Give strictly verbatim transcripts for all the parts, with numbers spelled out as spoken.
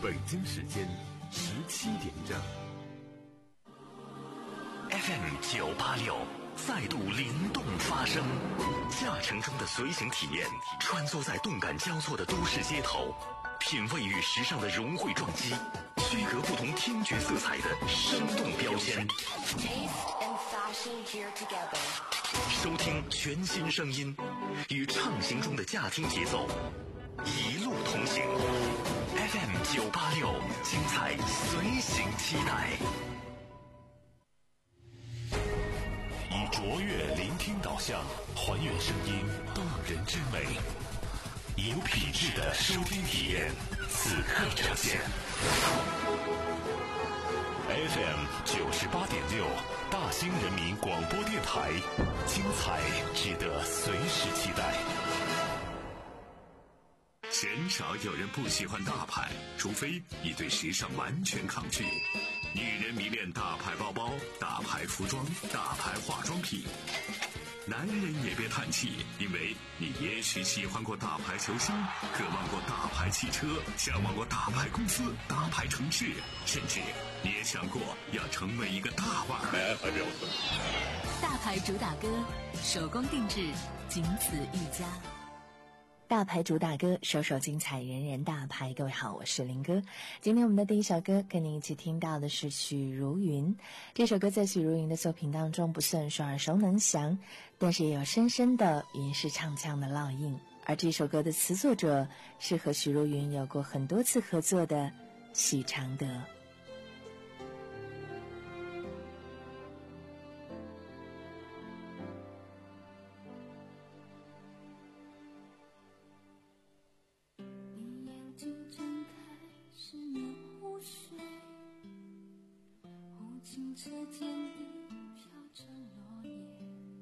北京时间十七点整。 F M 九八六再度灵动发声，驾乘中的随行体验，穿梭在动感交错的都市街头，品味与时尚的融汇撞击，区隔不同听觉色彩的生动标签。收听全新声音，与畅行中的驾听节奏，一路同行。F M 九八六，精彩随行期待。以卓越聆听导向，还原声音动人之美，有品质的收听体验，此刻呈现。F M 九十八点六，大兴人民广播电台，精彩值得随时期待。 鲜少有人不喜欢大牌，除非你对时尚完全抗拒。女人迷恋大牌包包、大牌服装、大牌化妆品。男人也别叹气，因为你也许喜欢过大牌球星，渴望过大牌汽车，向往过大牌公司、大牌城市，甚至你也想过要成为一个大腕儿。 大牌主打歌，手工定制，仅此一家。 大牌主打歌，首首精彩，人人大牌。各位好，我是林哥。今天我们的第一首歌跟您一起听到的是许茹芸。这首歌在许茹芸的作品当中不算是耳熟能详，但是也有深深的云式唱腔的烙印。而这首歌的词作者是和许茹芸有过很多次合作的许常德。 车间里飘着落叶，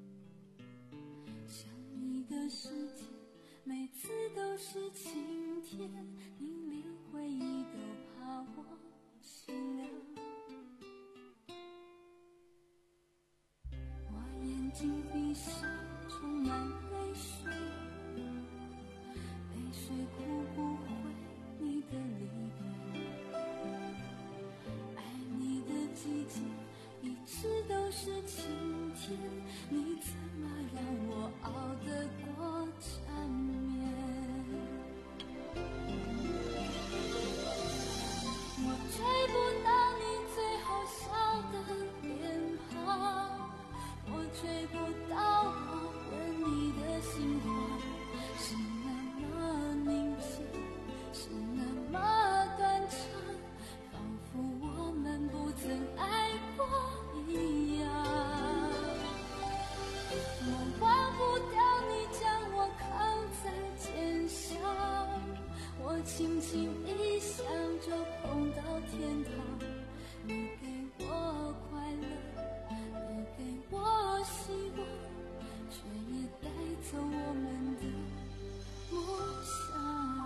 想你的世界每次都是晴天，你连回忆都怕我醒了。我眼睛闭上，充满泪水，泪水哭不回你的离别，爱你的季节一直都是晴天，你怎么让我熬得过缠绵？我追不到你最后笑的脸庞，我追不到我吻你的心慌，是那么宁静，是那么短长，仿佛我们不曾爱过一样。我忘不掉你将我扛在肩上，我轻轻一想就碰到天堂。你给我快乐，也给我希望，却也带走我们的梦想。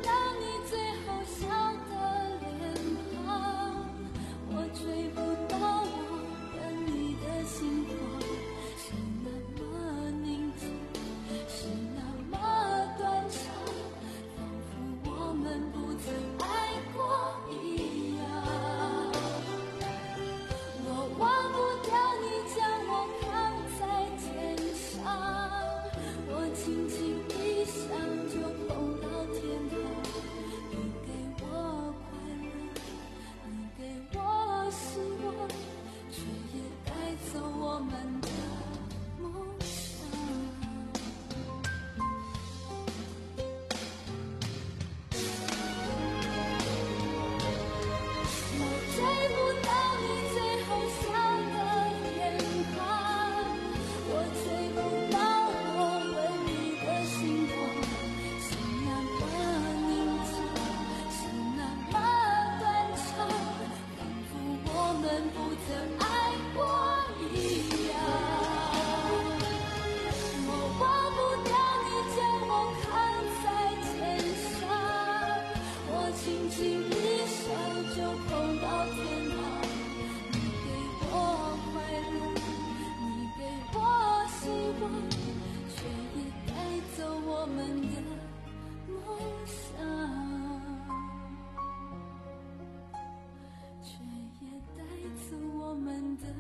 追不到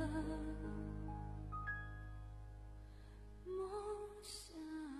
梦想。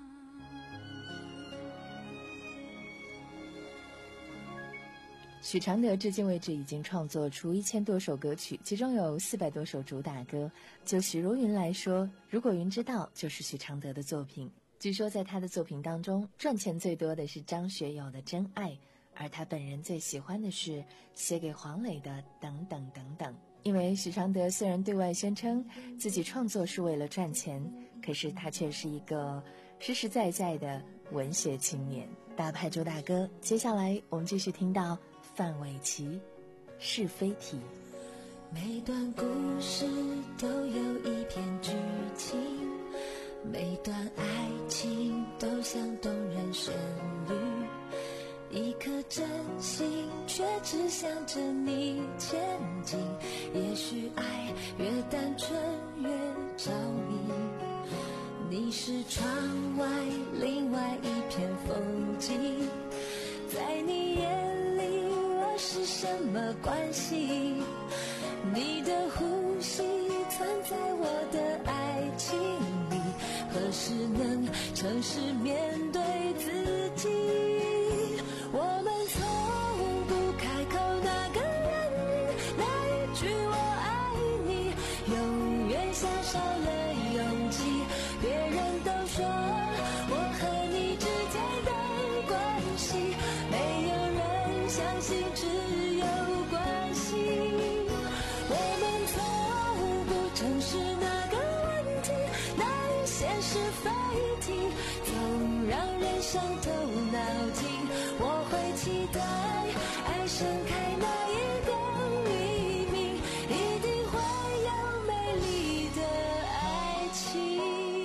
许常德至今为止已经创作出一千多首歌曲，其中有四百多首主打歌。就许茹芸来说，《如果云知道》就是许常德的作品。据说在他的作品当中，赚钱最多的是张学友的《真爱》，而他本人最喜欢的是写给黄磊的《等等等等》。因为许常德虽然对外宣称自己创作是为了赚钱，可是他却是一个实实在在的文学青年。大牌主打歌，接下来我们继续听到范玮琪《是非题》。 每段故事都有一篇剧情，每段爱情都像动人旋律，一颗真心却只想着你前进。也许爱越单纯越着迷，你是窗外另外一片风景，在你眼里我是什么关系？你的呼吸藏在我的爱情里，何时能诚实面对自己？我们从不开口那个人名，那一句我爱你永远像少了勇气。别人都说我和你之间的关系，没有人相信只有关系。我们从不正视那个问题，那一些是非题，总让人伤透脑筋。我会期待爱盛开那一个黎明，一定会有美丽的爱情。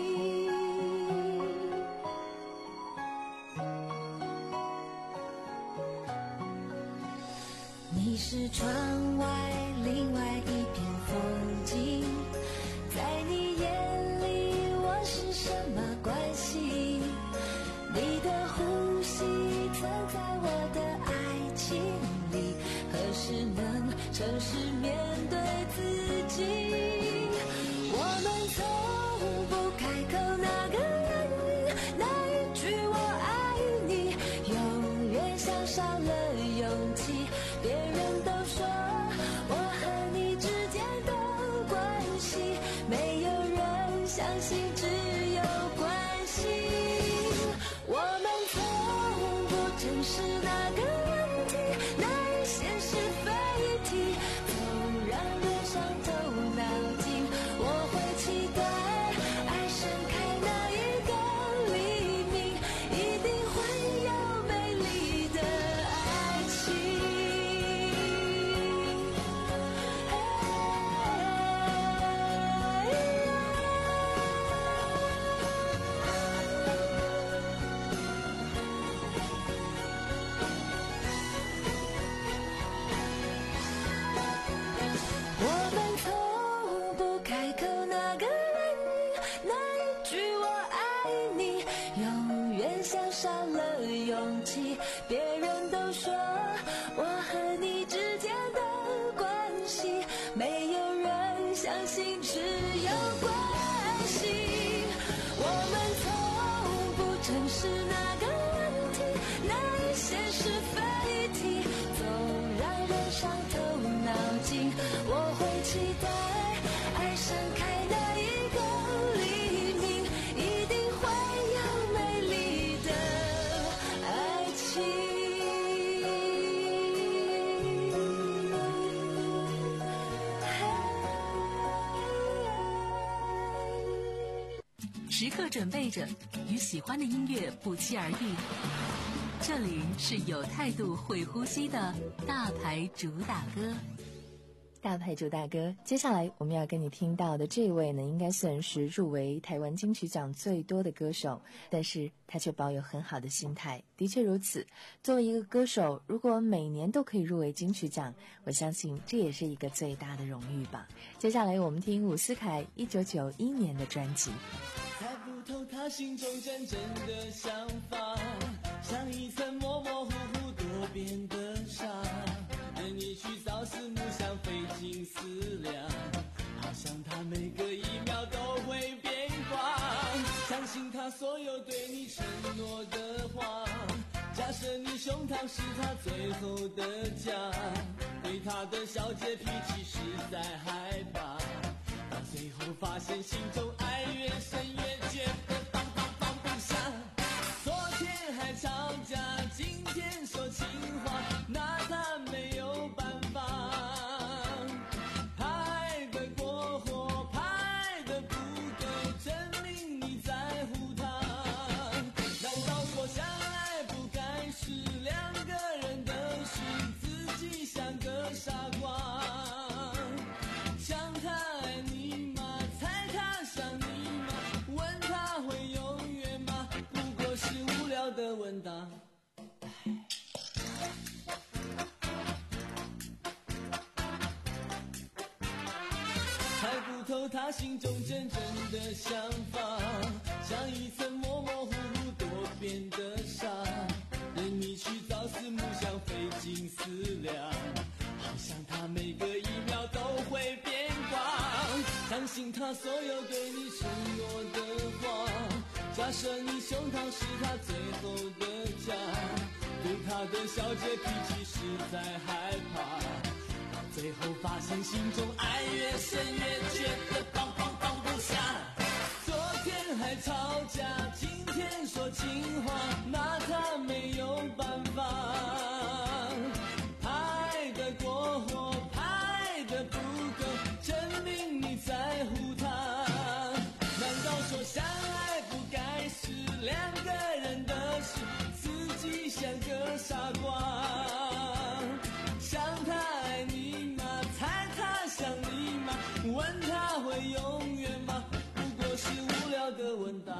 你是窗外另外一片风景，在你眼里我是什么关系？你的呼吸藏在我的爱情里，何时能诚实面对自己？我们从不开口那个人名，那一句我爱你永远像少了勇气。别人都说我和你之间的关系，没有人相信只有关系。我们从不正视那个问题，那一些是非题，总让人伤透脑筋。我会期待爱盛开那一个黎明，一定会有美丽的爱情。我们从不开口那个人名，那一句我爱你永远像少了勇气。别人都说我和你之间的关系，没有人相信只有关系。我们从不正视那个问题，那一些是非题，总让人伤透脑筋。我会期待爱盛开那一个黎明，一定会有美丽的爱情。 时刻准备着与喜欢的音乐不期而遇。这里是有态度会呼吸的大牌主打歌。 大牌主打歌，接下来我们要跟你听到的这位呢，应该算是入围台湾金曲奖最多的歌手，但是他却保有很好的心态。的确如此，作为一个歌手，如果每年都可以入围金曲奖，我相信这也是一个最大的荣誉吧。接下来我们听伍思凯一九九一年的专辑。 猜不透他心中真正的想法，像一层模模糊糊多变的沙，任你去朝思暮想费尽思量，好好像它每个一秒都会变化。相信它所有对你承诺的话，假设你胸膛是他最后的家，对他的小姐脾气实在害怕，到最后发现心中爱越深越觉得放放放不下。昨天还吵架，今天说情话，拿他没有办法。拍得过火，拍得不够，证明你在乎他。难道说相爱不该是两个人的事，自己像个傻瓜？想他爱你吗？猜他想你吗？问他会永远吗？不过是无聊的问答。猜不透他心中真正的想法，像一层模模糊糊多变的沙，任你去朝思暮想费尽思量，好像他每个一秒都会变卦。相信他所有对你承诺的话，假设你胸膛是他最后的家，对他的小姐脾气实在害怕，最后发现心中爱越深越觉得放放放不下。昨天还吵架，今天说情话，拿他没有办法。拍得过火，拍得不够，证明你在乎他。难道说相爱不该是两个人的事，自己像个傻瓜？想他爱你吗？猜他想你吗？问他会永远吗？不过是无聊的问答。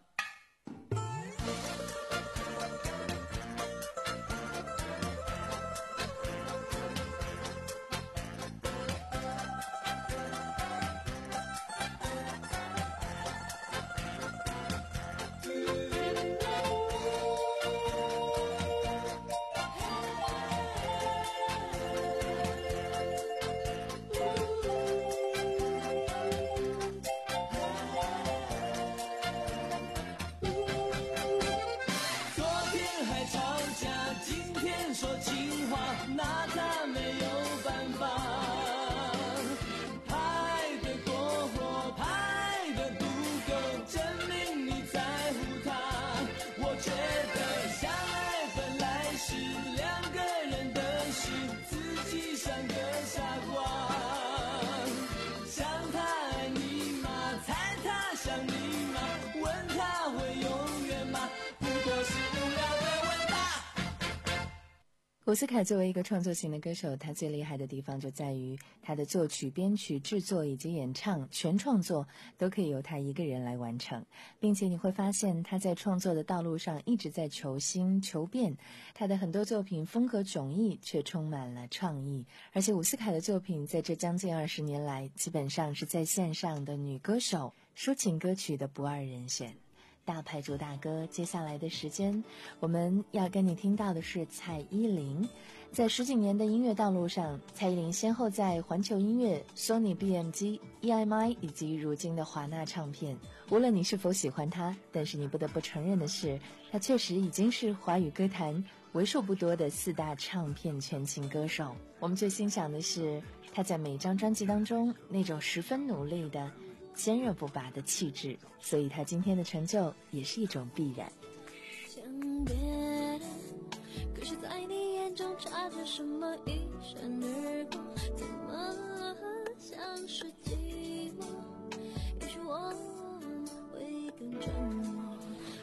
说情话，拿他没有办法。拍得过火，拍得不够，证明你在乎他。我觉得相爱本来是两个人的事，自己像个傻瓜。想他爱你吗？猜他想你吗？问他会永远吗？不过是无聊的问答。 伍思凯作为一个创作型的歌手，他最厉害的地方就在于他的作曲、编曲、制作以及演唱全创作都可以由他一个人来完成，并且你会发现他在创作的道路上一直在求新求变，他的很多作品风格迥异，却充满了创意。而且伍思凯的作品在这将近二十年来，基本上是在线上的女歌手抒情歌曲的不二人选。大牌主打歌，接下来的时间我们要跟你听到的是蔡依林。在十几年的音乐道路上，蔡依林先后在环球音乐、 Sony B M G、E M I 以及如今的华纳唱片，无论你是否喜欢她，但是你不得不承认的是，她确实已经是华语歌坛为数不多的四大唱片全勤歌手。我们最欣赏的是她在每张专辑当中那种十分努力的坚韧不拔的气质，所以他今天的成就也是一种必然。 想别人，可是在你眼中察觉什么一闪而过，怎么像是寂寞？也许我会更沉默。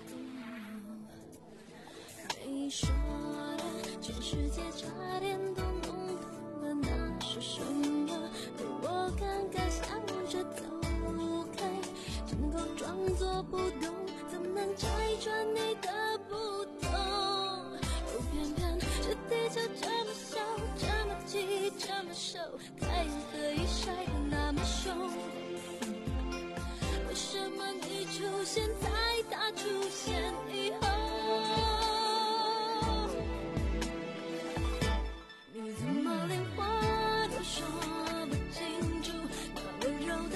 没说的全世界差点都弄懂了那是什么，可我刚刚想着走能够装作不懂，怎能拆穿你的不懂？可偏偏这地球这么小，这么急，这么瘦，太阳可以晒得那么凶。为什么你出现在他出现以后？你怎么连话都说不清楚？那温柔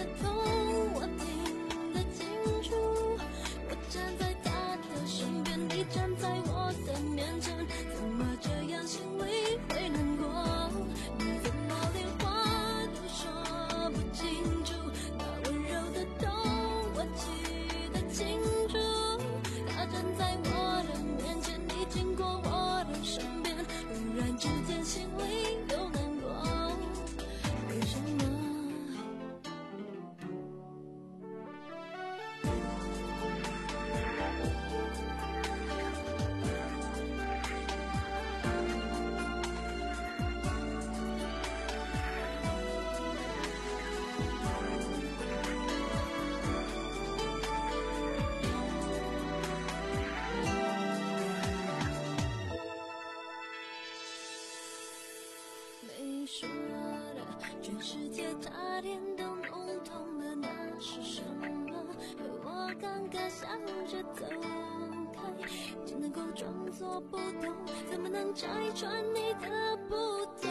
的，全世界差点都弄懂了，那是什么？而我刚刚想着走开，只能够装作不懂，怎么能拆穿你的不懂？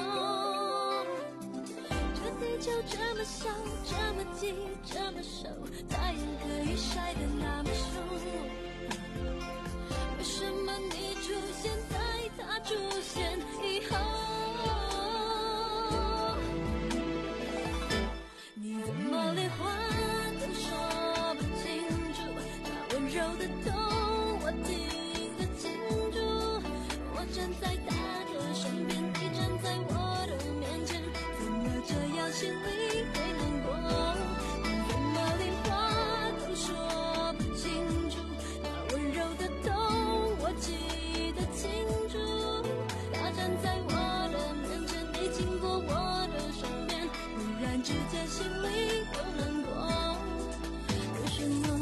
这地球这么小，这么急，这么瘦，太阳可以晒得那么凶，为什么你出现在他出现以后？你怎么连话都说不清楚？他温柔的痛我听得清楚，我站在他的身边，你站在我的面前，怎么这样心里会难过？你怎么连话都说不清楚？他温柔的痛我记得清楚，他站在我的面前，你经过我的身边，忽然之间心里又难过。为什么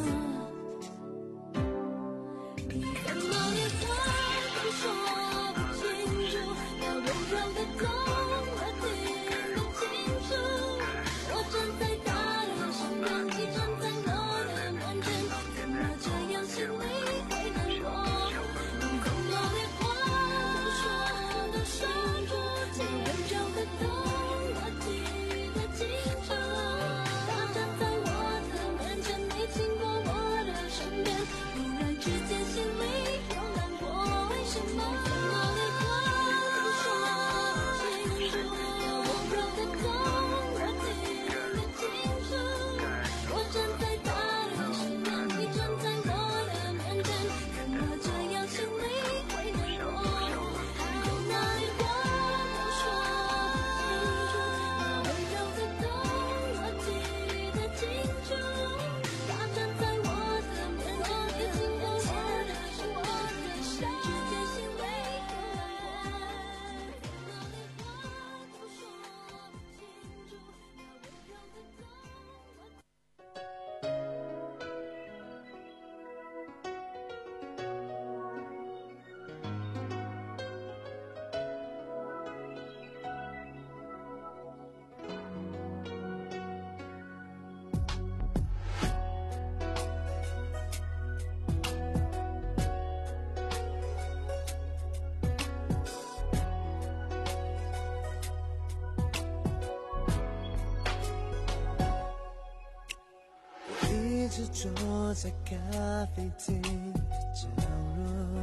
你怎么连话都说不清楚？那温柔的痛我听得清楚，我站在他的身边，你站在我的面前，怎么这样心里会难过？你怎么连话都说不清楚？那温柔的痛我记得清楚，他站在我的面前，你经过我的身边，忽然之间心里又难过。为什么怎么连话都说不清楚？那温柔的痛我听得清楚，我站在他的身边，你站在我的面前，怎么这样心里会难过？还有哪里话都说不清楚？那温柔的痛我记得清楚，他站在我的面前，你经过我的身边，忽然之间心里又难过。怎么连话都说不清楚？那温柔的痛我。 我一直坐在咖啡厅的角落，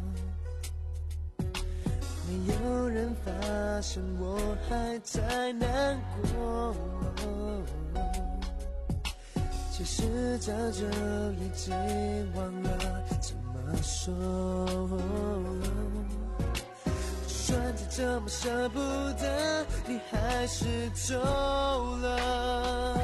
没有人发现我还在难过。其实早就已经忘了怎么说，就算再这么舍不得，你还是走了。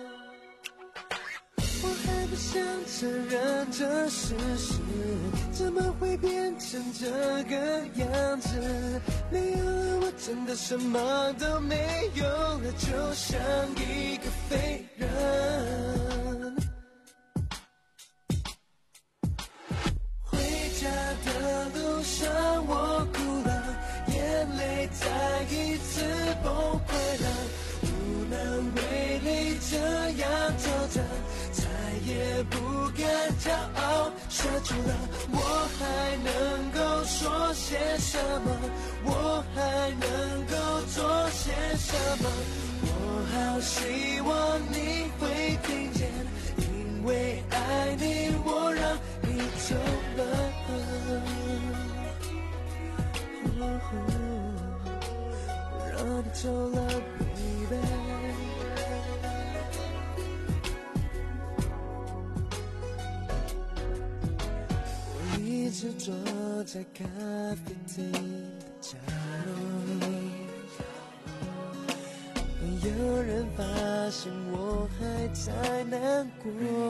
我还不想承认这事实，怎么会变成这个样子？没有了我真的什么都没有了，就像一个废人。回家的路上我哭了，眼泪再一次崩溃了，不能为你这样走着，再也不敢骄傲说出了，我还能够说些什么？我还能够做些什么？我好希望你会听见，因为爱你，我让你走了。我让你走了 baby。 我一直坐在咖啡厅的角落，没有人发现我还在难过。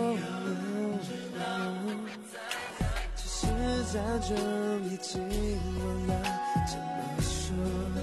其实早就已经忘了怎么说，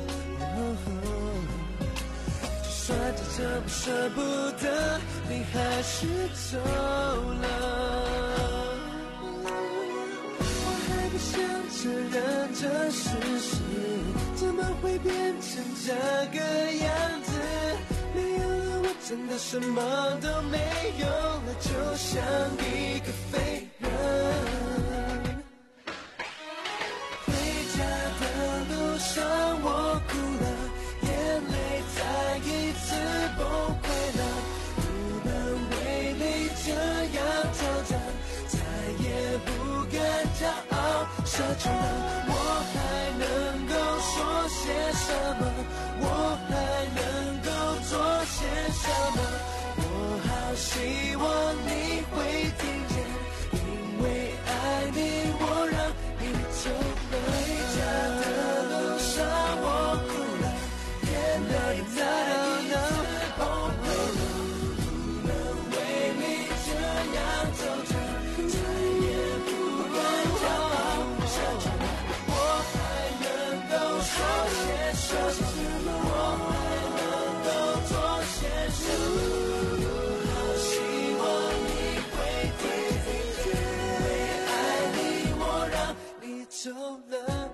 就算再怎么舍不得，你还是走了。我还不想承认这事实， 怎么会变成这个样子？没有了我真的什么都没有了，就像一个废人。回家的路上我哭了，眼泪再一次崩溃了，不能为你这样挑战，再也不敢骄傲奢求了。我还能够说些什么？我还能够做些什么？我好希望你会听见，因为爱你我让你走了。回家的路上我哭了，眼泪再一次崩溃了，不能为你这样走着，再也不敢骄傲奢求了。我还能够说些什么？我还能够做些什么？我好希望你会听见，因为爱你我让你走了。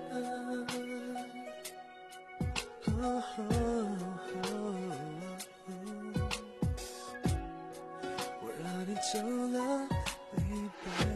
哦哦哦我让你走了 baby。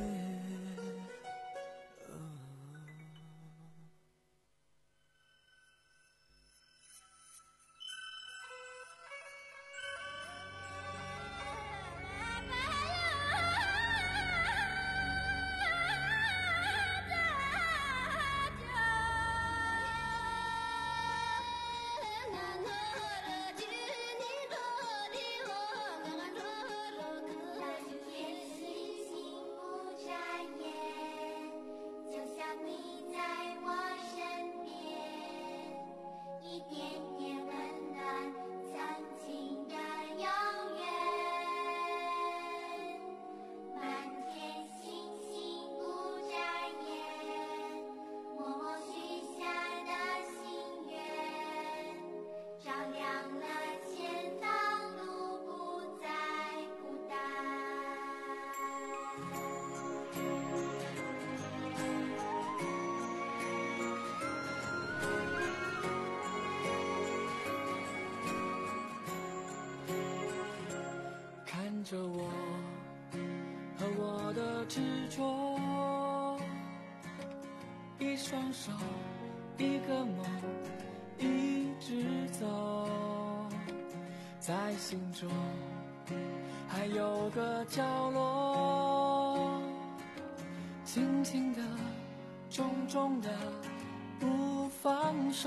看着我和我的执着，一双手，一个梦，一直走，在心中还有个角落，轻轻的，重重的，不放手，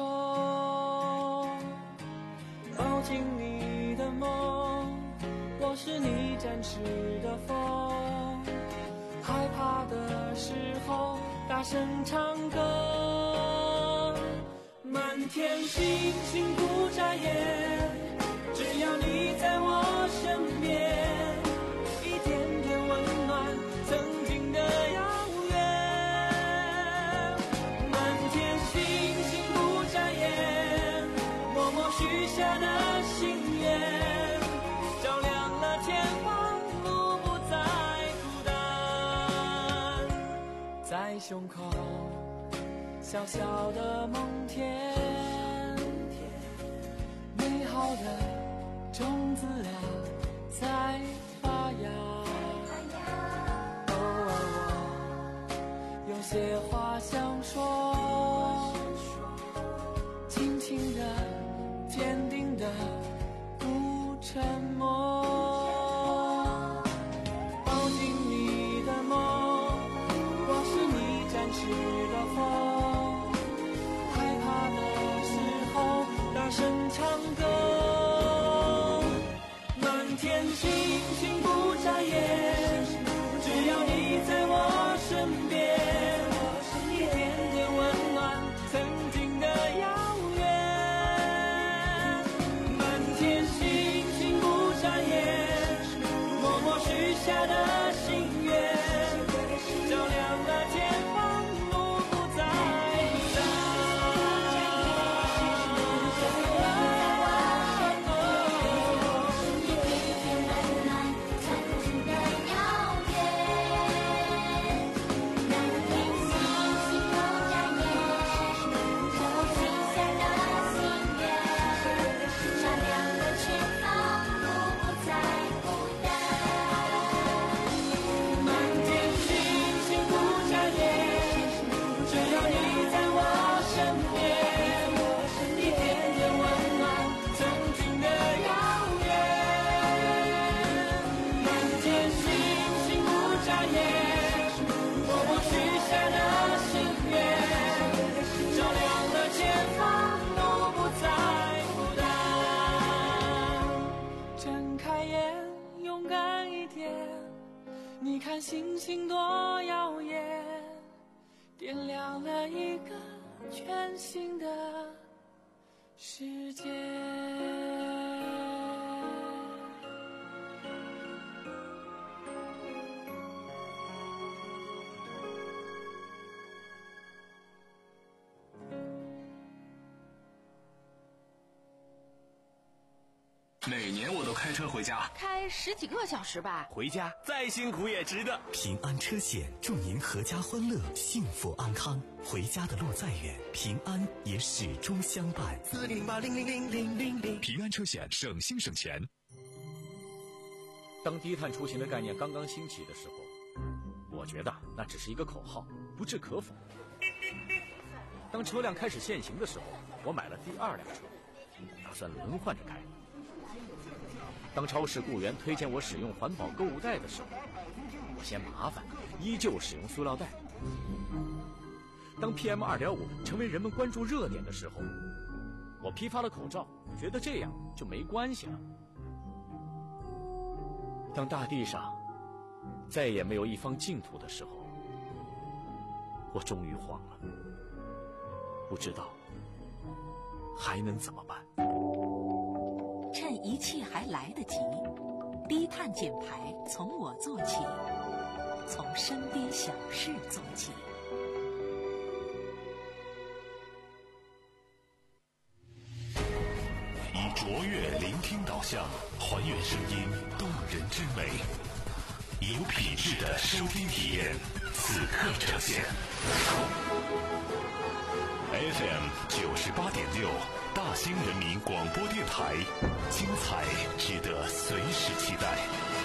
抱紧你的梦，我是你展翅的风，害怕的时候大声唱歌，满天星星不眨眼，只要你在我身边，一点点温暖曾经的遥远，满天星星不眨眼，默默许下的心愿，照亮了前方路，不再孤单，在胸口小小的梦田，美好的种子啊在发芽，偶尔我有些话想说，轻轻的，坚定的，不沉默，抱紧你的梦，我是你展翅的风，害怕的时候大声唱歌，满天星星不眨眼，只要你在我身边，一点点温暖曾经的遥远，满看星星多耀眼，点亮了一个全新的世界。 每年我都开车回家， 开十几个小时吧。 回家再辛苦也值得。 平安车险祝您阖家欢乐，幸福安康。回家的路再远，平安也始终相伴。 四零八零零零零零零， 平安车险，省心省钱。 当低碳出行的概念刚刚兴起的时候，我觉得那只是一个口号，不置可否。当车辆开始限行的时候，我买了第二辆车，打算轮换着开。当超市雇员推荐我使用环保购物袋的时候，我嫌麻烦，依旧使用塑料袋。当 P M 二点五 成为人们关注热点的时候，我批发了口罩，觉得这样就没关系了。当大地上再也没有一方净土的时候，我终于慌了，不知道还能怎么办。 趁一切还来得及，低碳减排从我做起，从身边小事做起。 以卓越聆听导向，还原声音动人之美，有品质的收听体验，此刻呈现。F M 九十八点六，大兴人民广播电台，精彩值得随时期待。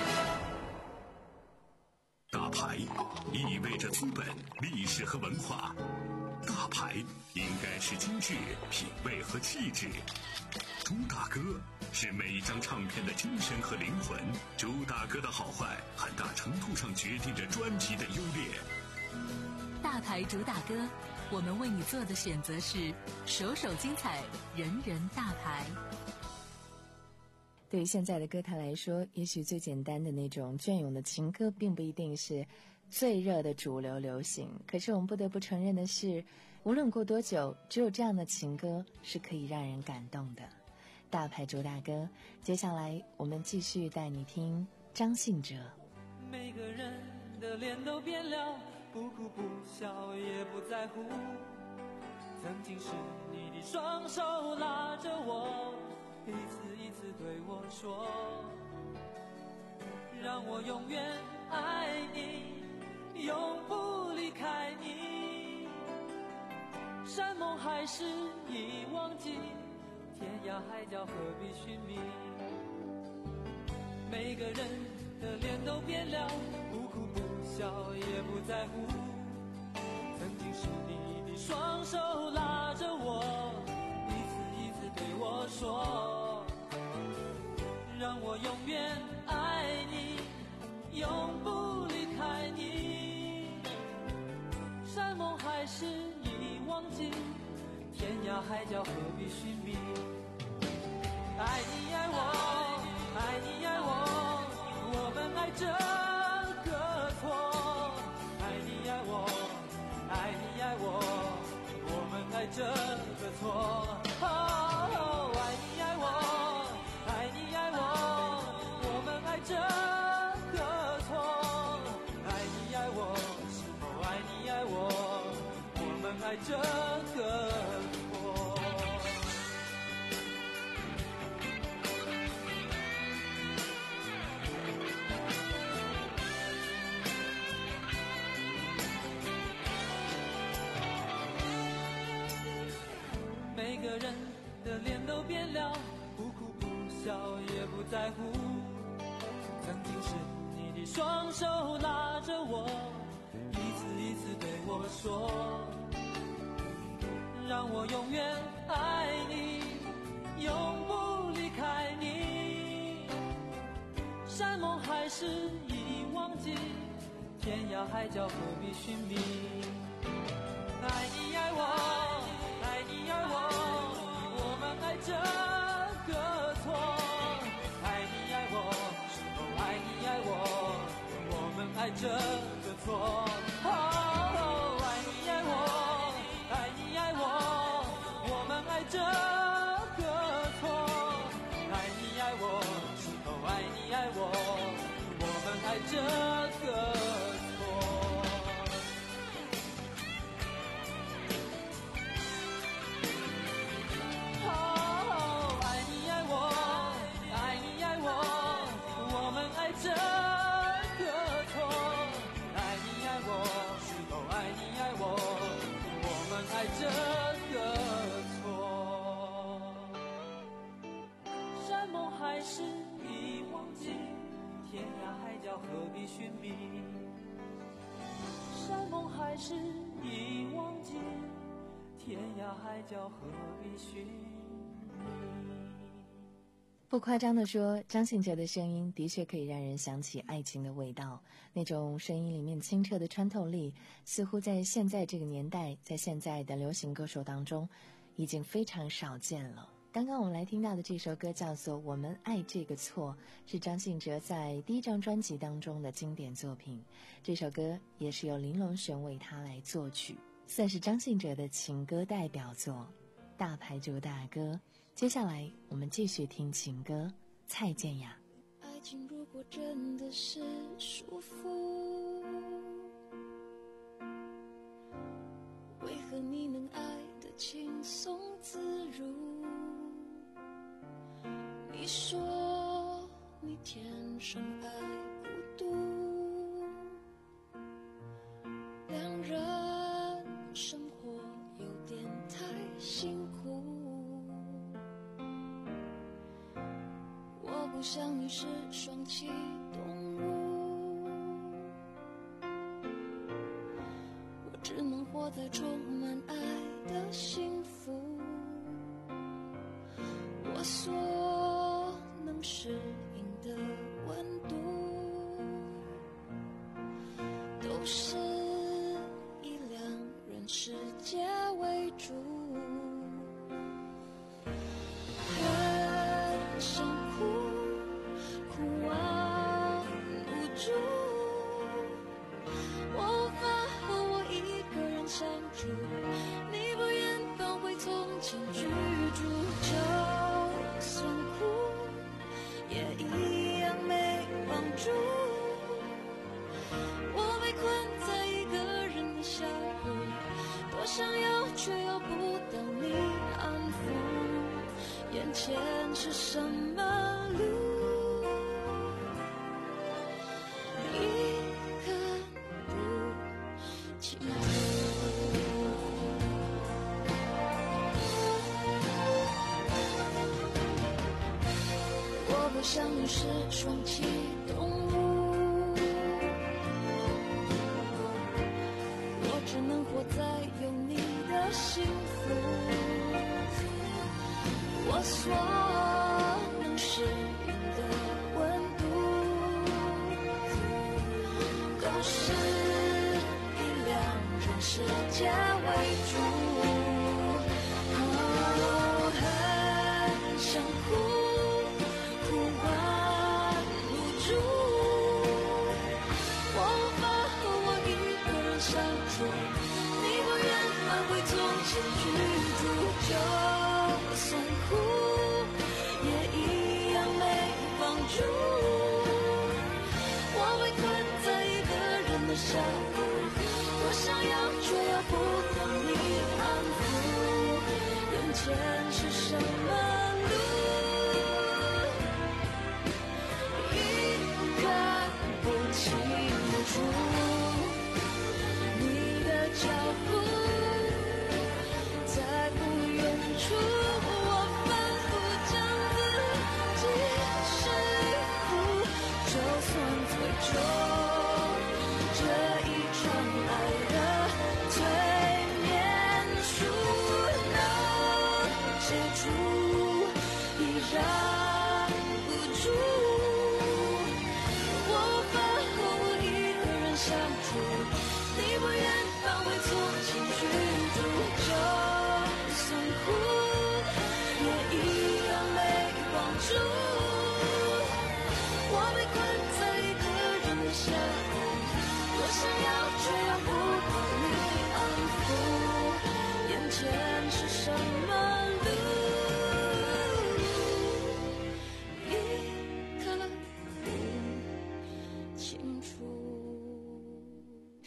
大牌意味着资本、历史和文化，大牌应该是精致、品味和气质。朱大哥是每一张唱片的精神和灵魂，朱大哥的好坏很大程度上决定着专辑的优劣。 大牌主打歌，我们为你做的选择是首首精彩，人人大牌。 对于现在的歌坛来说，也许最简单的那种隽永的情歌并不一定是最热的主流流行，可是我们不得不承认的是，无论过多久，只有这样的情歌是可以让人感动的。大牌主打歌，接下来我们继续带你听张信哲。 每个人的脸都变了，不哭不笑也不在乎，曾经是你的双手拉着我，一次一次对我说，让我永远爱你，永不离开你，山盟海誓已忘记，天涯海角何必寻觅，每个人的脸都变了，不哭不笑也不在乎，曾经是你的双手拉着我，一次一次对我说，让我永远爱你，永不离开你，山盟海誓已忘记，天涯海角何必寻觅，爱你爱我，爱你爱我，我们爱这个错，爱你爱我，爱你爱我，我们爱这个错，哦，爱你爱我，爱你爱我，我们爱这个错，爱你爱我，是否爱你爱我，我们爱这个错。每个人的脸都变了，不哭不笑也不在乎，曾经是你的双手拉着我，一次一次对我说，让我永远爱你，永不离开你，山盟海誓已忘记，天涯海角何必寻觅，爱你爱我，爱你爱我，我们爱这个错，爱你爱我，是否爱你爱我，我们爱这这个错。哦，爱你爱我，爱你爱我，我们爱这个错。爱你爱我，哦，爱你爱我，我们爱这个错。哦，爱你爱我，爱你爱我，我们爱这个错。爱你爱我，哦，爱你爱我，我们爱这个错。山盟海誓已忘记，天涯海角何必寻觅。山盟海誓已忘记，天涯海角何必寻觅。 不夸张地说，张信哲的声音的确可以让人想起爱情的味道，那种声音里面清澈的穿透力，似乎在现在这个年代，在现在的流行歌手当中已经非常少见了。刚刚我们来听到的这首歌叫做《我们爱这个错》，是张信哲在第一张专辑当中的经典作品。这首歌也是由林隆璇为他来作曲，算是张信哲的情歌代表作，大牌主打歌。接下来我们继续听情歌，蔡健雅。 爱情如果真的是束缚，为何你能爱得轻松自如？你说你天生爱孤独，两人生活有点太辛苦。我不像你是双栖动物，我只能活在充满爱的幸福。我所能适应的温度，都是以两人世界为主。很想哭，哭完无助，我无法和我一个人相处，你不愿返回从前居住，就算哭也一样没帮助。我被困在一个人的小屋，多想要却要不到你安抚，眼前是什么路，一根不清楚。我不像你是双栖动物，我只能活在有你的幸福。我所能适应的温度，都是以两人世界为主。哦，很想哭，哭完无助，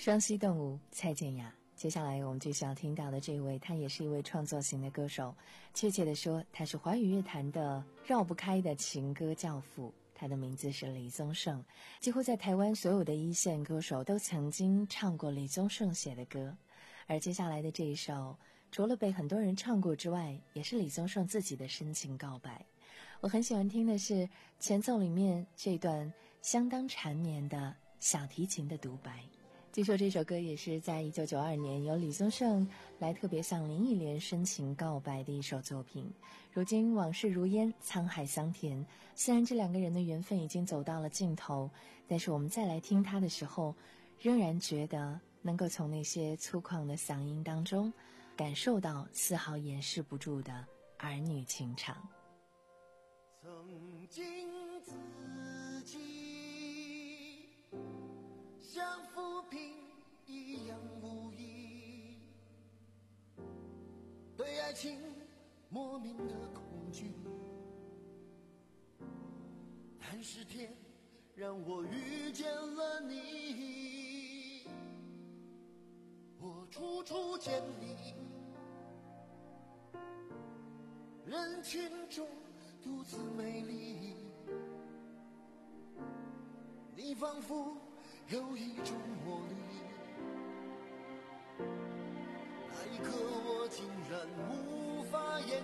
双栖动物蔡健雅。接下来我们继续要听到的这位，他也是一位创作型的歌手，确切的说，他是华语乐坛的绕不开的情歌教父。他的名字是李宗盛，几乎在台湾所有的一线歌手都曾经唱过李宗盛写的歌。而接下来的这一首，除了被很多人唱过之外，也是李宗盛自己的深情告白。我很喜欢听的是前奏里面这段相当缠绵的小提琴的独白。据说这首歌也是在一九九二年由李宗盛来特别向林忆莲深情告白的一首作品。如今往事如烟，沧海桑田，虽然这两个人的缘分已经走到了尽头，但是我们再来听他的时候，仍然觉得能够从那些粗犷的嗓音当中感受到丝毫掩饰不住的儿女情长。 曾经自己像浮萍一样无依，对爱情莫名的恐惧，但是天让我遇见了你，我处处见你，人群中独自美丽，你仿佛有一种魔力，那一刻我竟然无法言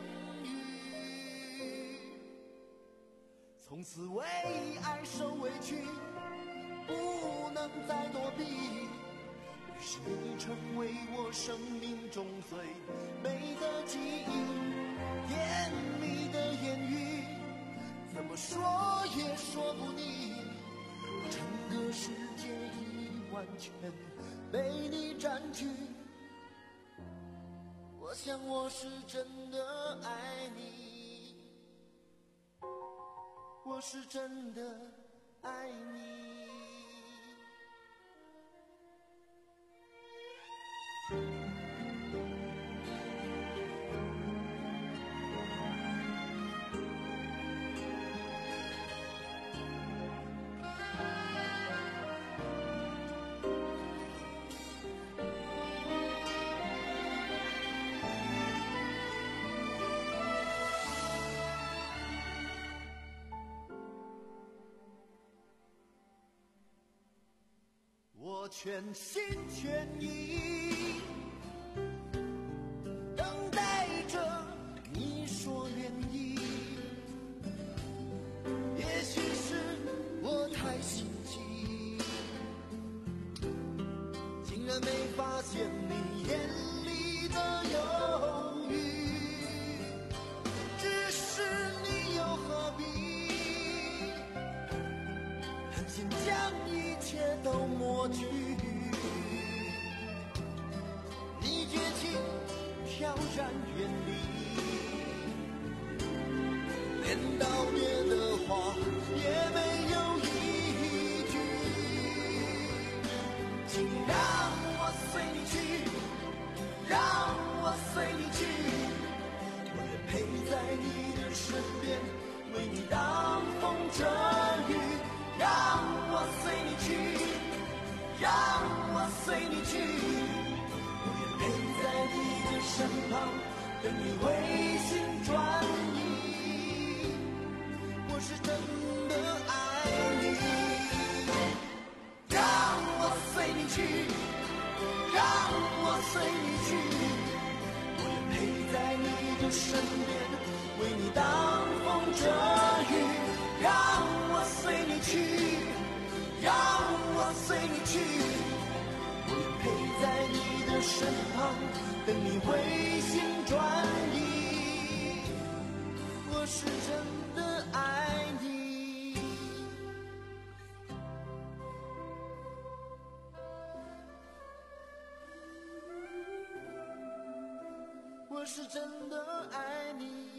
语，从此为爱受委屈，不能再躲避，于是你成为我生命中最美的记忆，甜蜜的言语怎么说也说不腻，整个世界已完全被你占据，我想我是真的爱你，我是真的爱你。我全心全意等待着你说愿意，也许是我太心急，竟然没发现你眼里的犹豫，只是你又何必狠心将一切都抹去，你绝情飘然远离，连道别的话也没有一句，请让我随你去，让我随你去，我愿陪在你的身边，为你挡风遮雨，让我随你去，让我随你去，我愿陪在你的身旁，等你回心转意，我是真的爱你，让我随你去，让我随你去，我愿陪在你的身边，为你挡风遮雨，让我随你去，让我随你去，我愿陪在你的身旁，等你回心转意，我是真的爱你，我是真的爱你。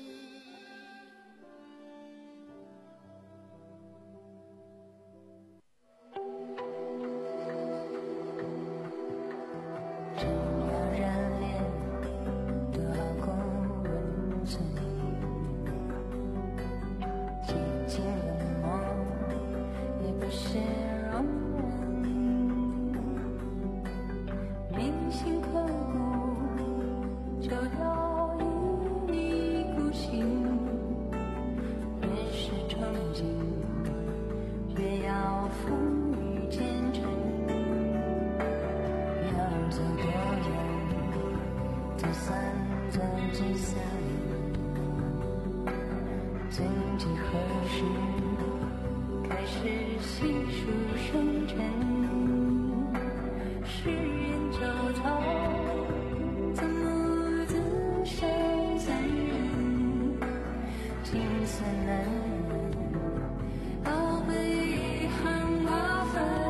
季夏曾几何时开始细数生辰，世人焦躁，怎么自伤残忍，景色难忍，懊悔遗憾麻烦。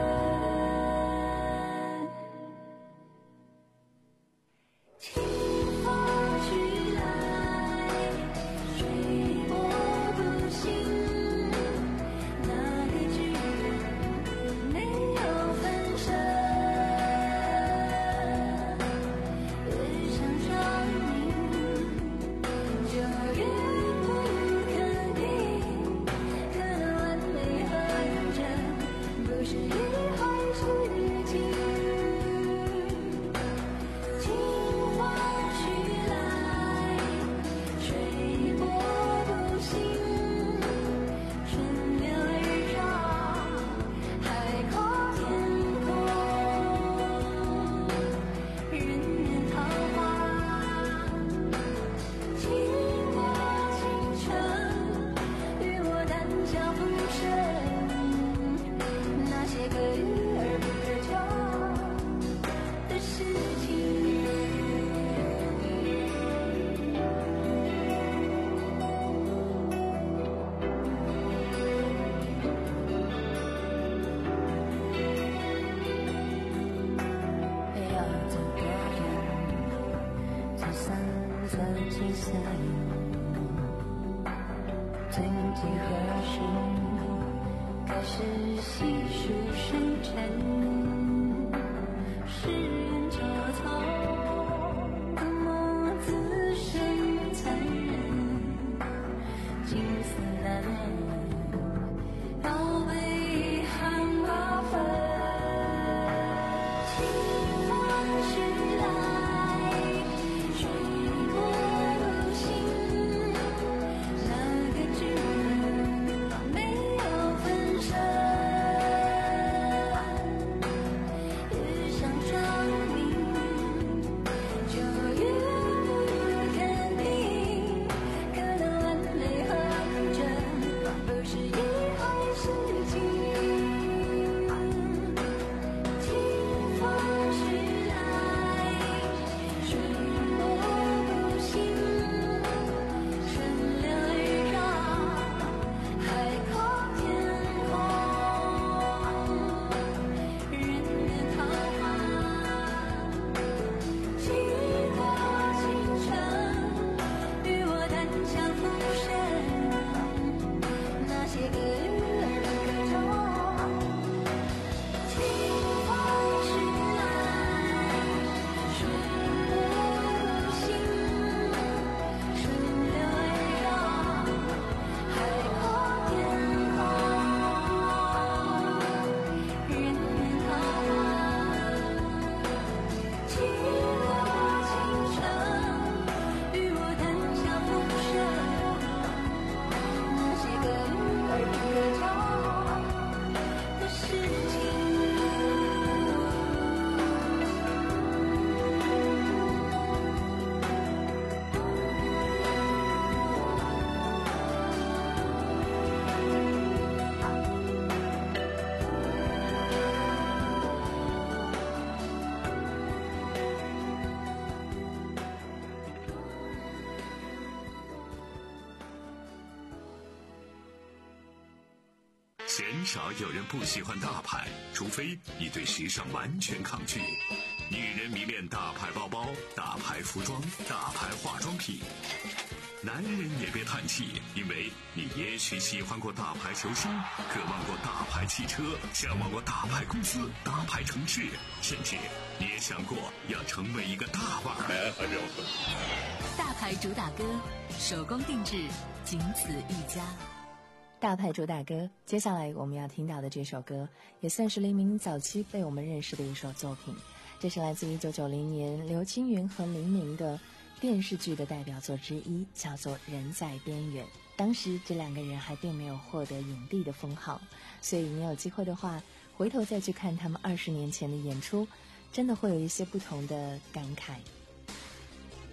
鲜少有人不喜欢大牌，除非你对时尚完全抗拒。女人迷恋大牌包包、大牌服装、大牌化妆品。男人也别叹气，因为你也许喜欢过大牌球星，渴望过大牌汽车，向往过大牌公司、大牌城市，甚至你也想过要成为一个大腕儿。 大牌主打歌，手工定制，仅此一家。 大牌主打歌，接下来我们要听到的这首歌，也算是黎明早期被我们认识的一首作品。这是来自一九九零年刘青云和黎明的电视剧的代表作之一，叫做《人在边缘》。当时这两个人还并没有获得影帝的封号，所以你有机会的话，回头再去看他们二十年前的演出，真的会有一些不同的感慨。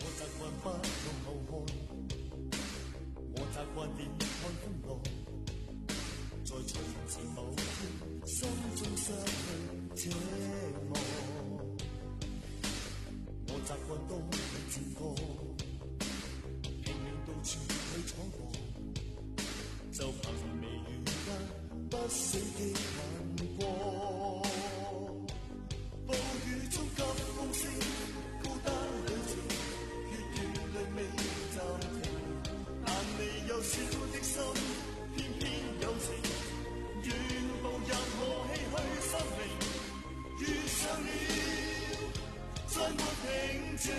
我習慣不用後看，我習慣點看風浪，在從前某天心中失去這望。我習慣多你漸過，拼命到處去闖蕩，就憑微雨間不死的眼光。暴雨中急風聲，孤單旅程，血與淚未暫停，但未有笑的心，偏偏有情，願步入我唏噓生命，遇上了再沒平靜。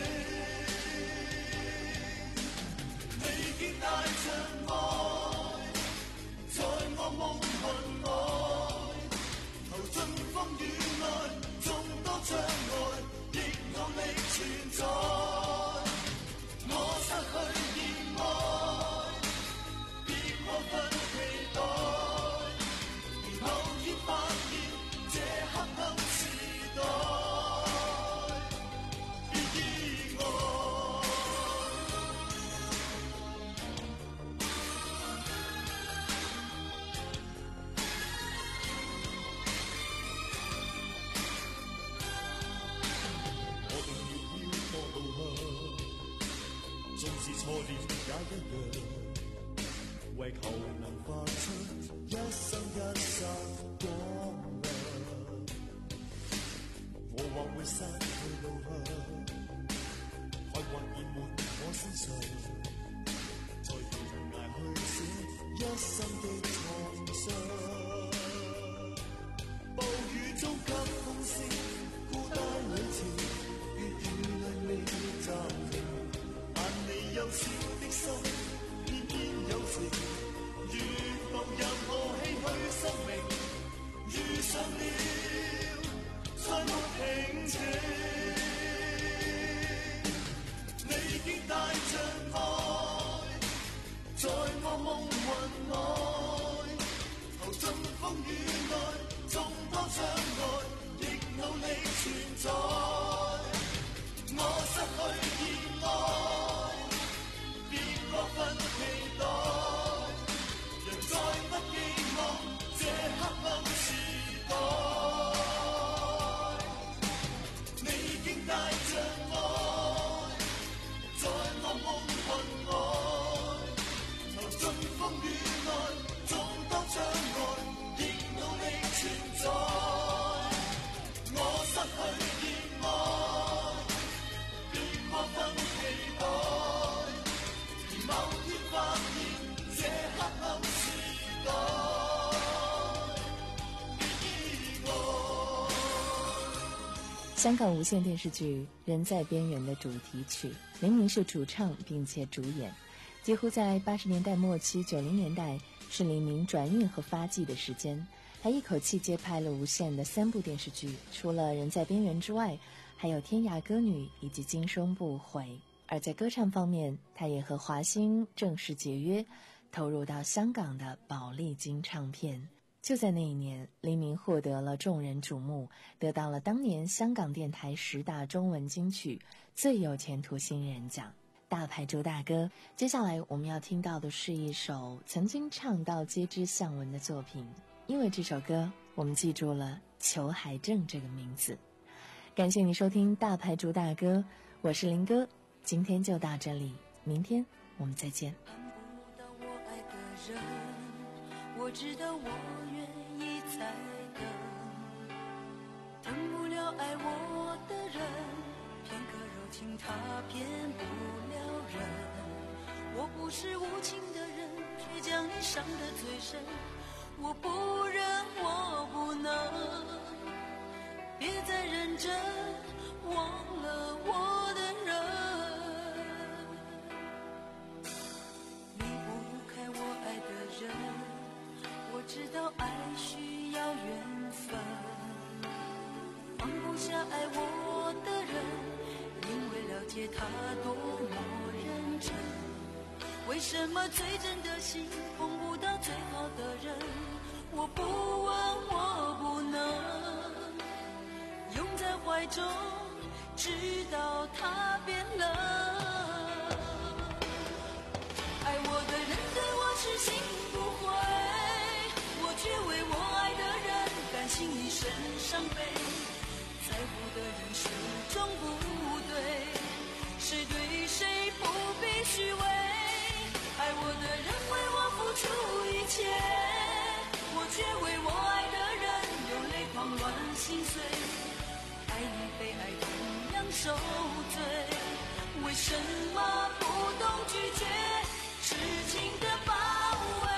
你竟帶着愛，在我夢魂外，投進風雨內，眾多障礙，亦努力存在。我失去熱愛，別過分期待，然後已發現這黑暗時代，別意外。縱是錯念也一樣，為求能發出一生一剎光亮。我或會失去路向，海或淹沒我身上，在懸崖去寫一生的創傷。暴雨中急風聲，孤單旅程，血與淚未暫停，未有笑的心，偏偏有情，越步入我唏噓生命，遇上了再沒平靜。你竟帶着愛，在我夢魂內，投進風雨內，眾多障礙，亦努力存在。我失去熱愛，過分期待，人再不寄望這黑暗時代。你竟帶着愛，在我夢魂外，投進風雨內，眾多障礙，亦努力存在。我失去熱愛，別過分期待，某天發現這黑暗時代，別意外。 香港无线电视剧《人在边缘》的主题曲，林明是主唱并且主演。几乎在八十年代末期、九零年代是黎明转运和发迹的时间，他一口气接拍了无线的三部电视剧，除了《人在边缘》之外，还有《天涯歌女》以及《今生不悔》。而在歌唱方面，他也和华星正式解约，投入到香港的宝丽金唱片。就在那一年，黎明获得了众人瞩目，得到了当年香港电台十大中文金曲最有前途新人奖。大牌主打歌，接下来我们要听到的是一首曾经唱到街知巷闻的作品，因为这首歌我们记住了裘海正这个名字。感谢你收听大牌主打歌，我是林哥，今天就到这里，明天我们再见。 看不到我爱的人，我知道我愿意再等，等不了爱我的人，片刻柔情他骗不了人。我不是无情的人，却将你伤得最深，我不忍我不能，别再认真忘了我的人，离不开我爱的人，我知道爱需要缘分，放不下爱我的人，因为了解他多么认真，为什么最真的心碰不到最好的人，我不问我不能，拥在怀中直到他变冷。 慌乱心碎，爱与被爱同样受罪，为什么不懂拒绝痴情的包围？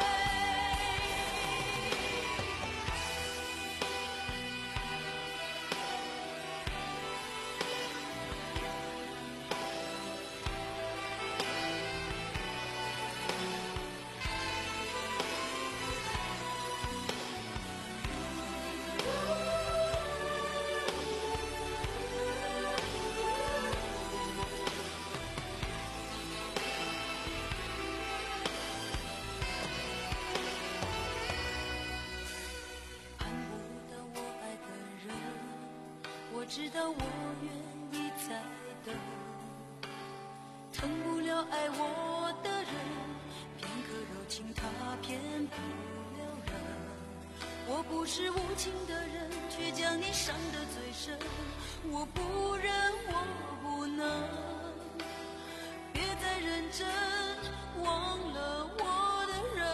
我知道我愿意再等，疼不了爱我的人，片刻柔情他骗不了人。我不是无情的人，却将你伤得最深。我不忍，我不能，别再认真忘了我的人。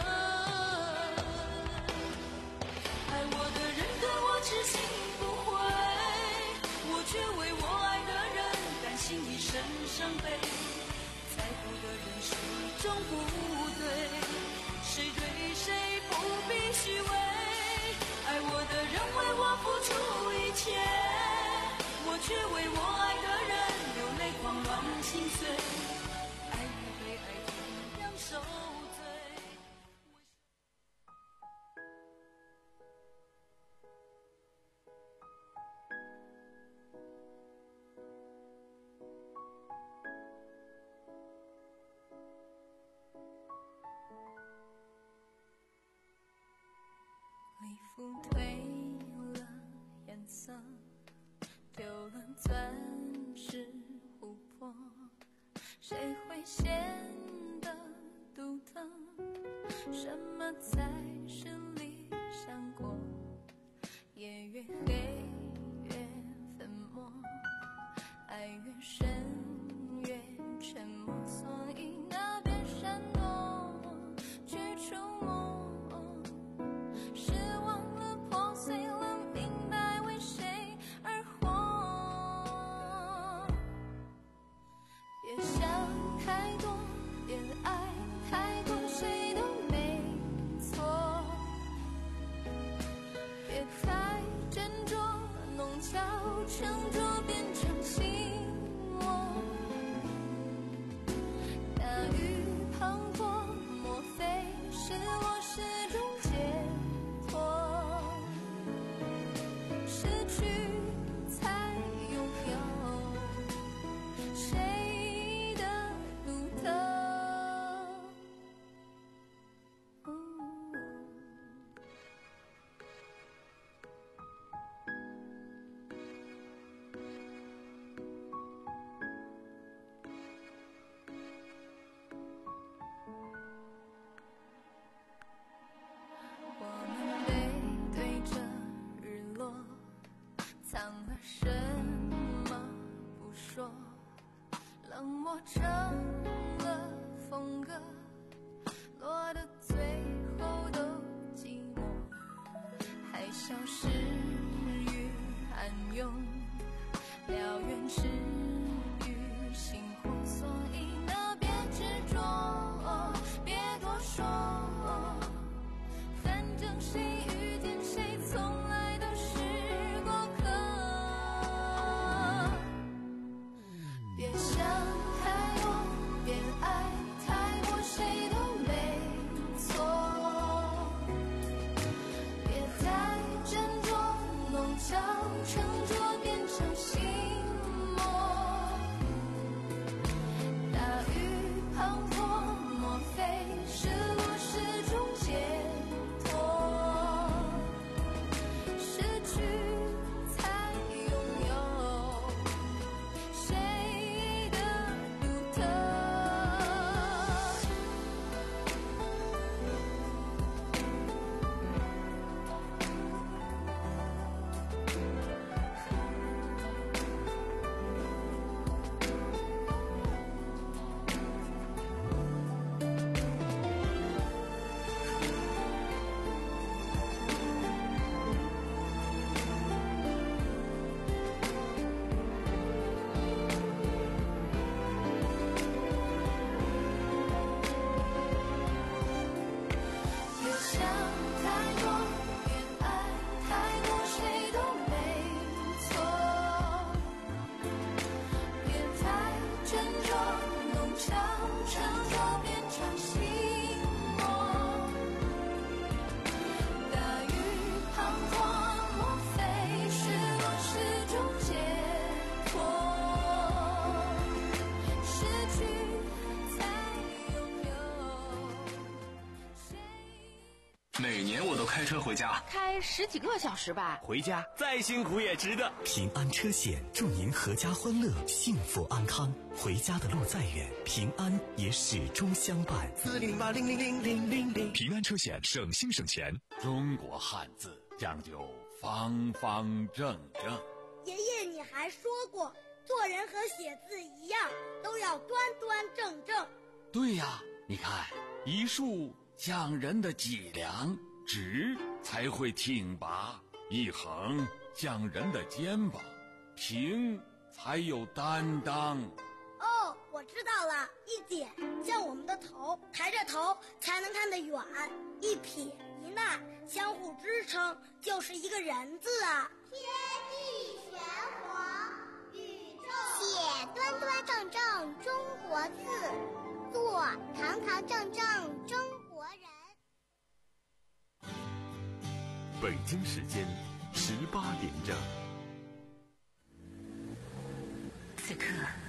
爱我的人对我痴心不悔，却为我爱的人甘心一生伤悲，在乎的人始终不对，谁对谁不必虚伪，爱我的人为我付出一切，我却为我爱的人流泪狂乱心碎，爱与被爱同样受罪。 礼服褪了颜色，丢了钻石琥珀，谁会显得独特？什么才是理想国？夜越黑越粉末，爱越深越沉默，所以那边闪躲去触摸，失望了，破碎了，明白为谁而活。别想太多，别爱太多，谁都没错。别太斟酌，弄巧成拙，变成心魔。大雨滂沱，莫非是我始终解脱？失去才拥有谁的独特？我们背对着日落，藏了什么不说，冷漠成了风格，落得最后都寂寞，还消失于暗涌，燎原之于星火，所以呢别执着，别多说，反正谁遇见谁从来都是过客。别想太多，别爱太多，谁都没错。别太斟酌，弄巧成拙，变成心魔。 开车回家？ 开十几个小时吧。 回家再辛苦也值得。 平安车险祝您阖家欢乐，幸福安康。回家的路再远，平安也始终相伴。 四零八零零零零零零。 平安车险，省心省钱。 中国汉字讲究方方正正。 爷爷，你还说过，做人和写字一样，都要端端正正。 对呀，你看，一竖讲人的脊梁，直才会挺拔；一横讲人的肩膀，平才有担当。 哦，我知道了，一点像我们的头，抬着头才能看得远；一撇一捺相互支撑，就是一个人字啊。 天地玄黄，宇宙写端端正正中国字，做堂堂正正中国人。 北京时间十八点整。 此刻